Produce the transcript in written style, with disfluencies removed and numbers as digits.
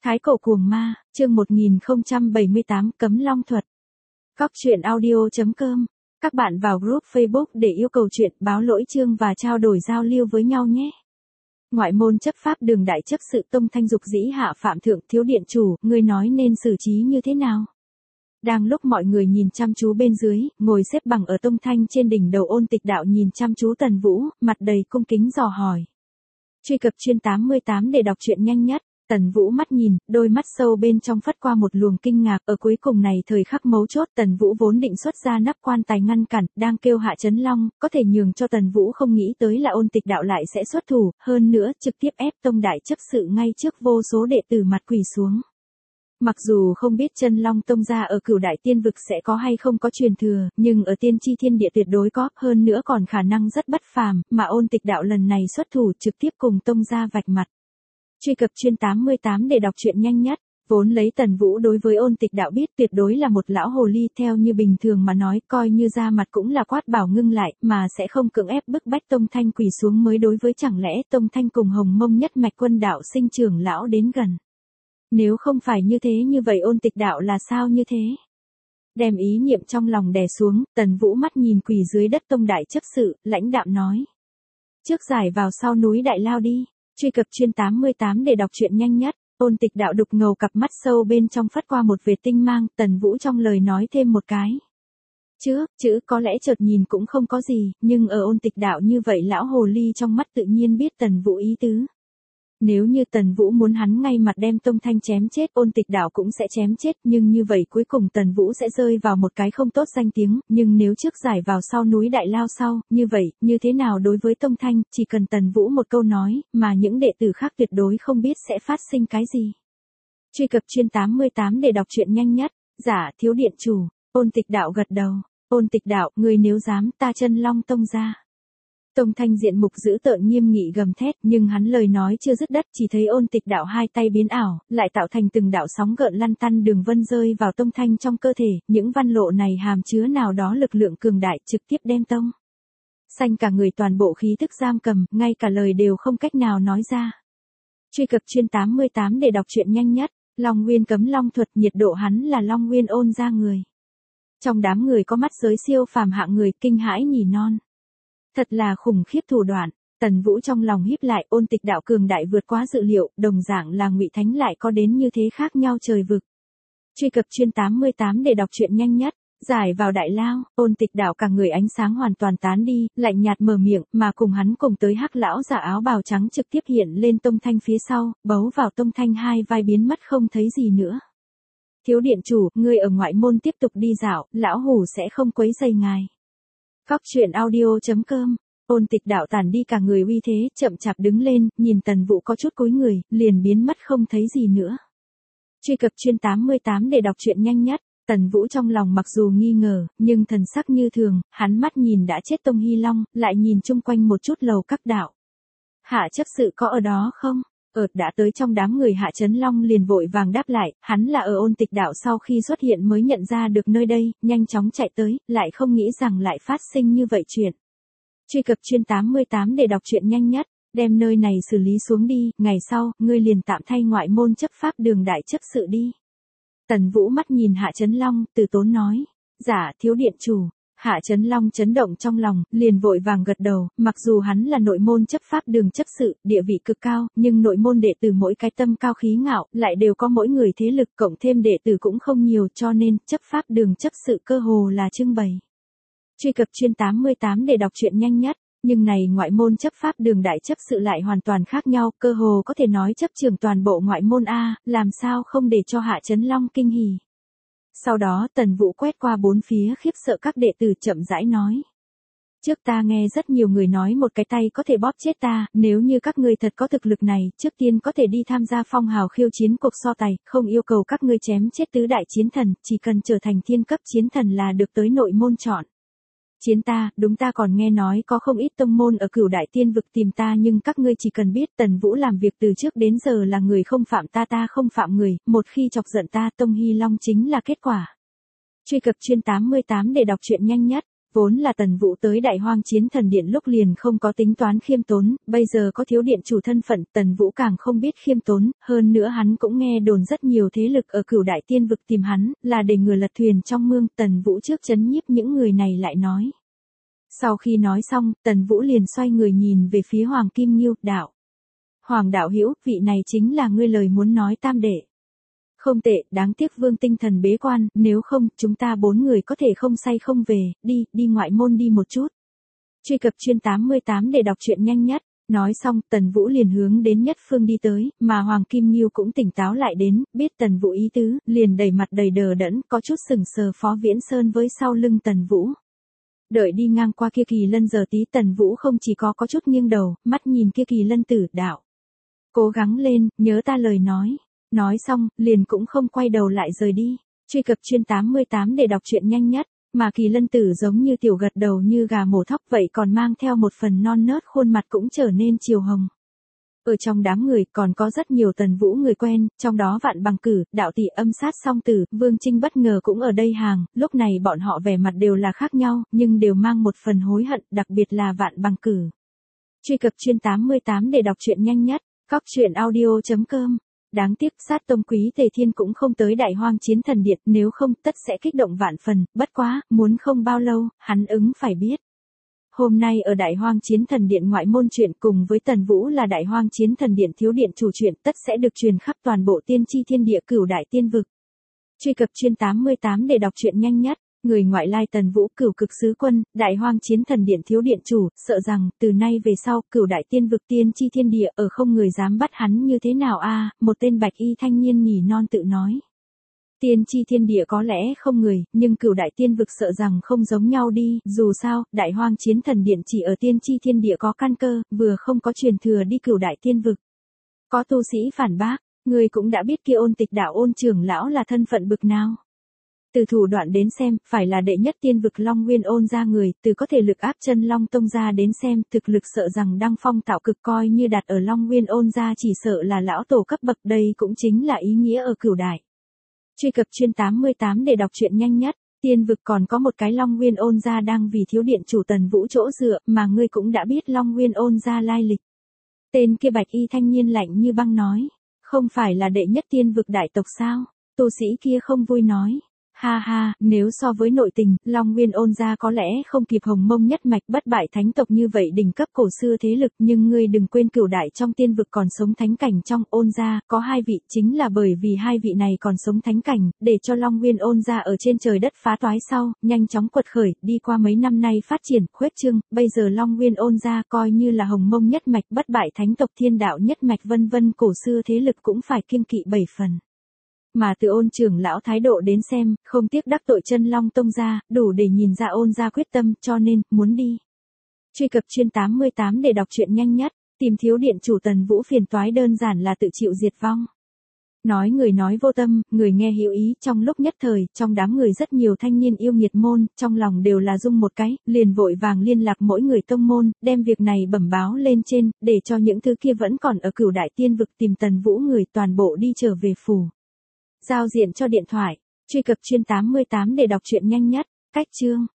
Thái cổ cuồng ma, chương 1078 cấm long thuật. Góc truyện audio.com. Các bạn vào group Facebook để yêu cầu chuyện, báo lỗi chương và trao đổi giao lưu với nhau nhé. Ngoại môn chấp pháp đường đại chấp sự Tông Thanh dục dĩ hạ phạm thượng thiếu điện chủ, ngươi nói nên xử trí như thế nào? Đang lúc mọi người nhìn chăm chú bên dưới, ngồi xếp bằng ở Tông Thanh trên đỉnh đầu Ôn Tịch Đạo nhìn chăm chú Tần Vũ, mặt đầy cung kính dò hỏi. Truy cập chuyên 88 để đọc truyện nhanh nhất. Tần Vũ mắt nhìn, đôi mắt sâu bên trong phất qua một luồng kinh ngạc, ở cuối cùng này thời khắc mấu chốt Tần Vũ vốn định xuất ra nắp quan tài ngăn cản, đang kêu hạ chấn long, có thể nhường cho Tần Vũ không nghĩ tới là Ôn Tịch Đạo lại sẽ xuất thủ, hơn nữa trực tiếp ép Tông đại chấp sự ngay trước vô số đệ tử mặt quỳ xuống. Mặc dù không biết chân long tông gia ở Cửu Đại Tiên vực sẽ có hay không có truyền thừa, nhưng ở tiên tri thiên địa tuyệt đối có, hơn nữa còn khả năng rất bất phàm, mà Ôn Tịch Đạo lần này xuất thủ trực tiếp cùng tông gia vạch mặt. Truy cập chuyên 88 để đọc truyện nhanh nhất. Vốn lấy Tần Vũ đối với Ôn Tịch Đạo biết tuyệt đối là một lão hồ ly, theo như bình thường mà nói, coi như ra mặt cũng là quát bảo ngưng lại, mà sẽ không cưỡng ép bức bách Tông Thanh quỳ xuống mới đối với, chẳng lẽ Tông Thanh cùng Hồng Mông nhất mạch Quân đạo sinh trưởng lão đến gần. Nếu không phải như thế, như vậy Ôn Tịch Đạo là sao như thế? Đem ý niệm trong lòng đè xuống, Tần Vũ mắt nhìn quỳ dưới đất Tông đại chấp sự, lãnh đạm nói. Trước giải vào sau núi Đại Lao đi. Truy cập chuyên 88 để đọc truyện nhanh nhất. Ôn Tịch Đạo đục ngầu cặp mắt sâu bên trong phất qua một vệt tinh mang, Tần Vũ trong lời nói thêm một cái. Chữ có lẽ chợt nhìn cũng không có gì, nhưng ở Ôn Tịch Đạo như vậy lão hồ ly trong mắt tự nhiên biết Tần Vũ ý tứ. Nếu như Tần Vũ muốn hắn ngay mặt đem Tông Thanh chém chết, Ôn Tịch Đạo cũng sẽ chém chết, nhưng như vậy cuối cùng Tần Vũ sẽ rơi vào một cái không tốt danh tiếng, nhưng nếu trước giải vào sau núi Đại Lao sau, như vậy, như thế nào đối với Tông Thanh, chỉ cần Tần Vũ một câu nói, mà những đệ tử khác tuyệt đối không biết sẽ phát sinh cái gì. Truy cập chuyên 88 để đọc truyện nhanh nhất. Dạ, thiếu điện chủ. Ôn Tịch Đạo gật đầu. Ôn Tịch Đạo, người nếu dám, ta chân long tông ra. Tông Thanh diện mục dữ tợn nghiêm nghị gầm thét, nhưng hắn lời nói chưa dứt đất, chỉ thấy Ôn Tịch Đạo hai tay biến ảo, lại tạo thành từng đạo sóng gợn lăn tăn đường vân rơi vào Tông Thanh trong cơ thể, những văn lộ này hàm chứa nào đó lực lượng cường đại, trực tiếp đem Tông Xanh cả người toàn bộ khí thức giam cầm, ngay cả lời đều không cách nào nói ra. Truy cập chuyên 88 để đọc truyện nhanh nhất. Long Nguyên cấm long thuật, nhiệt độ hắn là Long Nguyên ôn ra người. Trong đám người có mắt giới siêu phàm hạng người, kinh hãi nhỉ non. Thật là khủng khiếp thủ đoạn. Tần Vũ trong lòng híp lại, Ôn Tịch Đạo cường đại vượt quá dự liệu, đồng dạng là Ngụy Thánh lại có đến như thế khác nhau trời vực. Truy cập chuyên 88 để đọc truyện nhanh nhất. Giải vào Đại Lao, Ôn Tịch Đạo cả người ánh sáng hoàn toàn tán đi, lạnh nhạt mở miệng, mà cùng hắn cùng tới Hắc lão giả áo bào trắng trực tiếp hiện lên Tông Thanh phía sau, bấu vào Tông Thanh hai vai biến mất không thấy gì nữa. Thiếu điện chủ, ngươi ở ngoại môn tiếp tục đi dạo, lão hủ sẽ không quấy rầy ngài. Góc truyện audio.com. Ôn Tịch Đạo tản đi cả người uy thế, chậm chạp đứng lên, nhìn Tần Vũ có chút cúi người, liền biến mất không thấy gì nữa. Truy cập chuyên 88 để đọc truyện nhanh nhất. Tần Vũ trong lòng mặc dù nghi ngờ, nhưng thần sắc như thường, hắn mắt nhìn đã chết Tông Hy Long, lại nhìn chung quanh một chút lầu các đạo. Hạ chấp sự có ở đó không? Đã tới trong đám người Hạ Chấn Long liền vội vàng đáp lại, hắn là ở Ôn Tịch Đạo sau khi xuất hiện mới nhận ra được nơi đây, nhanh chóng chạy tới, lại không nghĩ rằng lại phát sinh như vậy chuyện. Truy cập chuyên 88 để đọc truyện nhanh nhất. Đem nơi này xử lý xuống đi, ngày sau, ngươi liền tạm thay ngoại môn chấp pháp đường đại chấp sự đi. Tần Vũ mắt nhìn Hạ Chấn Long, từ tốn nói. Dạ, thiếu điện chủ. Hạ Chấn Long chấn động trong lòng, liền vội vàng gật đầu, mặc dù hắn là nội môn chấp pháp đường chấp sự, địa vị cực cao, nhưng nội môn đệ tử mỗi cái tâm cao khí ngạo, lại đều có mỗi người thế lực, cộng thêm đệ tử cũng không nhiều, cho nên, chấp pháp đường chấp sự cơ hồ là trưng bày. Truy cập chuyên 88 để đọc truyện nhanh nhất. Nhưng này ngoại môn chấp pháp đường đại chấp sự lại hoàn toàn khác nhau, cơ hồ có thể nói chấp trưởng toàn bộ ngoại môn A, làm sao không để cho Hạ Chấn Long kinh hỉ. Sau đó Tần Vũ quét qua bốn phía khiếp sợ các đệ tử chậm rãi nói. Trước ta nghe rất nhiều người nói một cái tay có thể bóp chết ta, nếu như các ngươi thật có thực lực này, trước tiên có thể đi tham gia phong hào khiêu chiến cuộc so tài, không yêu cầu các ngươi chém chết tứ đại chiến thần, chỉ cần trở thành thiên cấp chiến thần là được tới nội môn chọn. Chiến ta, đúng ta còn nghe nói có không ít tông môn ở Cửu Đại Tiên vực tìm ta, nhưng các ngươi chỉ cần biết Tần Vũ làm việc từ trước đến giờ là người không phạm ta, ta không phạm người, một khi chọc giận ta, Tông Hy Long chính là kết quả. Truy cập chuyên 88 để đọc truyện nhanh nhất. Vốn là Tần Vũ tới Đại Hoang Chiến Thần Điện lúc liền không có tính toán khiêm tốn, bây giờ có thiếu điện chủ thân phận, Tần Vũ càng không biết khiêm tốn, hơn nữa hắn cũng nghe đồn rất nhiều thế lực ở Cửu Đại Tiên vực tìm hắn, là để ngừa lật thuyền trong mương, Tần Vũ trước trấn nhiếp những người này lại nói. Sau khi nói xong, Tần Vũ liền xoay người nhìn về phía Hoàng Kim Nghiêu, đạo. Hoàng đạo hữu, vị này chính là ngươi lời muốn nói tam đệ. Không tệ, đáng tiếc Vương tinh thần bế quan, nếu không, chúng ta 4 người có thể không say không về, đi ngoại môn đi một chút. Truy cập chuyên 88 để đọc truyện nhanh nhất. Nói xong, Tần Vũ liền hướng đến Nhất Phương đi tới, mà Hoàng Kim Nghiêu cũng tỉnh táo lại đến, biết Tần Vũ ý tứ, liền đầy mặt đầy đờ đẫn, có chút sừng sờ Phó Viễn Sơn với sau lưng Tần Vũ. Đợi đi ngang qua kia Kỳ Lân giờ tí Tần Vũ không chỉ có chút nghiêng đầu, mắt nhìn kia Kỳ Lân tử, đạo. Cố gắng lên, nhớ ta lời nói. Nói xong, liền cũng không quay đầu lại rời đi. Truy cập chuyên 88 để đọc truyện nhanh nhất, mà Kỳ Lân tử giống như tiểu gật đầu như gà mổ thóc vậy còn mang theo một phần non nớt khuôn mặt cũng trở nên chiều hồng. Ở trong đám người còn có rất nhiều Tần Vũ người quen, trong đó Vạn Bằng Cử, Đạo Tỷ Âm Sát Song Tử, Vương Trinh bất ngờ cũng ở đây hàng, lúc này bọn họ vẻ mặt đều là khác nhau, nhưng đều mang một phần hối hận, đặc biệt là Vạn Bằng Cử. Truy cập chuyên 88 để đọc truyện nhanh nhất, góc truyện audio.com. Đáng tiếc Sát Tông Quý Tề Thiên cũng không tới Đại Hoang Chiến Thần Điện, nếu không tất sẽ kích động vạn phần, bất quá, muốn không bao lâu, hắn ứng phải biết. Hôm nay ở Đại Hoang Chiến Thần Điện ngoại môn chuyện cùng với Tần Vũ là Đại Hoang Chiến Thần Điện thiếu điện chủ chuyện tất sẽ được truyền khắp toàn bộ tiên tri thiên địa Cửu Đại Tiên vực. Truy cập chuyên 88 để đọc truyện nhanh nhất. Người ngoại lai Tần Vũ Cửu Cực Sứ Quân, Đại Hoang Chiến Thần Điện thiếu điện chủ, sợ rằng, từ nay về sau, Cửu Đại Tiên vực tiên tri thiên địa ở không người dám bắt hắn như thế nào a. Một tên bạch y thanh niên nhỉ non tự nói. Tiên tri thiên địa có lẽ không người, nhưng Cửu Đại Tiên vực sợ rằng không giống nhau đi, dù sao, Đại Hoang Chiến Thần Điện chỉ ở tiên tri thiên địa có căn cơ, vừa không có truyền thừa đi Cửu Đại Tiên vực. Có tu sĩ phản bác, người cũng đã biết kia Ôn Tịch đạo Ôn trưởng lão là thân phận bực nào. Từ thủ đoạn đến xem, phải là đệ nhất tiên vực Long Nguyên Ôn gia người, từ có thể lực áp chân Long Tông gia đến xem, thực lực sợ rằng đăng phong tạo cực coi như đặt ở Long Nguyên Ôn gia chỉ sợ là lão tổ cấp bậc, đây cũng chính là ý nghĩa ở Cửu Đại. Truy cập chuyên 88 để đọc truyện nhanh nhất, tiên vực còn có một cái Long Nguyên Ôn gia đang vì thiếu điện chủ Tần Vũ chỗ dựa, mà ngươi cũng đã biết Long Nguyên Ôn gia lai lịch. Tên kia bạch y thanh niên lạnh như băng nói, không phải là đệ nhất tiên vực đại tộc sao? Tu sĩ kia không vui nói. Ha ha, nếu so với nội tình, Long Nguyên Ôn gia có lẽ không kịp Hồng Mông nhất mạch bất bại thánh tộc như vậy đỉnh cấp cổ xưa thế lực, nhưng ngươi đừng quên Cửu Đại trong tiên vực còn sống thánh cảnh trong Ôn gia, có 2 vị, chính là bởi vì 2 vị này còn sống thánh cảnh, để cho Long Nguyên Ôn gia ở trên trời đất phá toái sau, nhanh chóng quật khởi, đi qua mấy năm nay phát triển, khuếch trương, bây giờ Long Nguyên Ôn gia coi như là Hồng Mông nhất mạch bất bại thánh tộc Thiên Đạo nhất mạch vân vân cổ xưa thế lực cũng phải kiêng kỵ 7 phần. Mà từ Ôn trưởng lão thái độ đến xem, không tiếc đắc tội chân Long Tông gia, đủ để nhìn ra Ôn gia quyết tâm, cho nên, muốn đi. Truy cập chuyên 88 để đọc truyện nhanh nhất, tìm thiếu điện chủ Tần Vũ phiền toái đơn giản là tự chịu diệt vong. Nói người nói vô tâm, người nghe hiểu ý, trong lúc nhất thời, trong đám người rất nhiều thanh niên yêu nghiệt môn, trong lòng đều là rung một cái, liền vội vàng liên lạc mỗi người tông môn, đem việc này bẩm báo lên trên, để cho những thứ kia vẫn còn ở Cửu Đại Tiên vực tìm Tần Vũ người toàn bộ đi trở về phủ. Giao diện cho điện thoại, truy cập chuyên 88 để đọc truyện nhanh nhất, cách chương.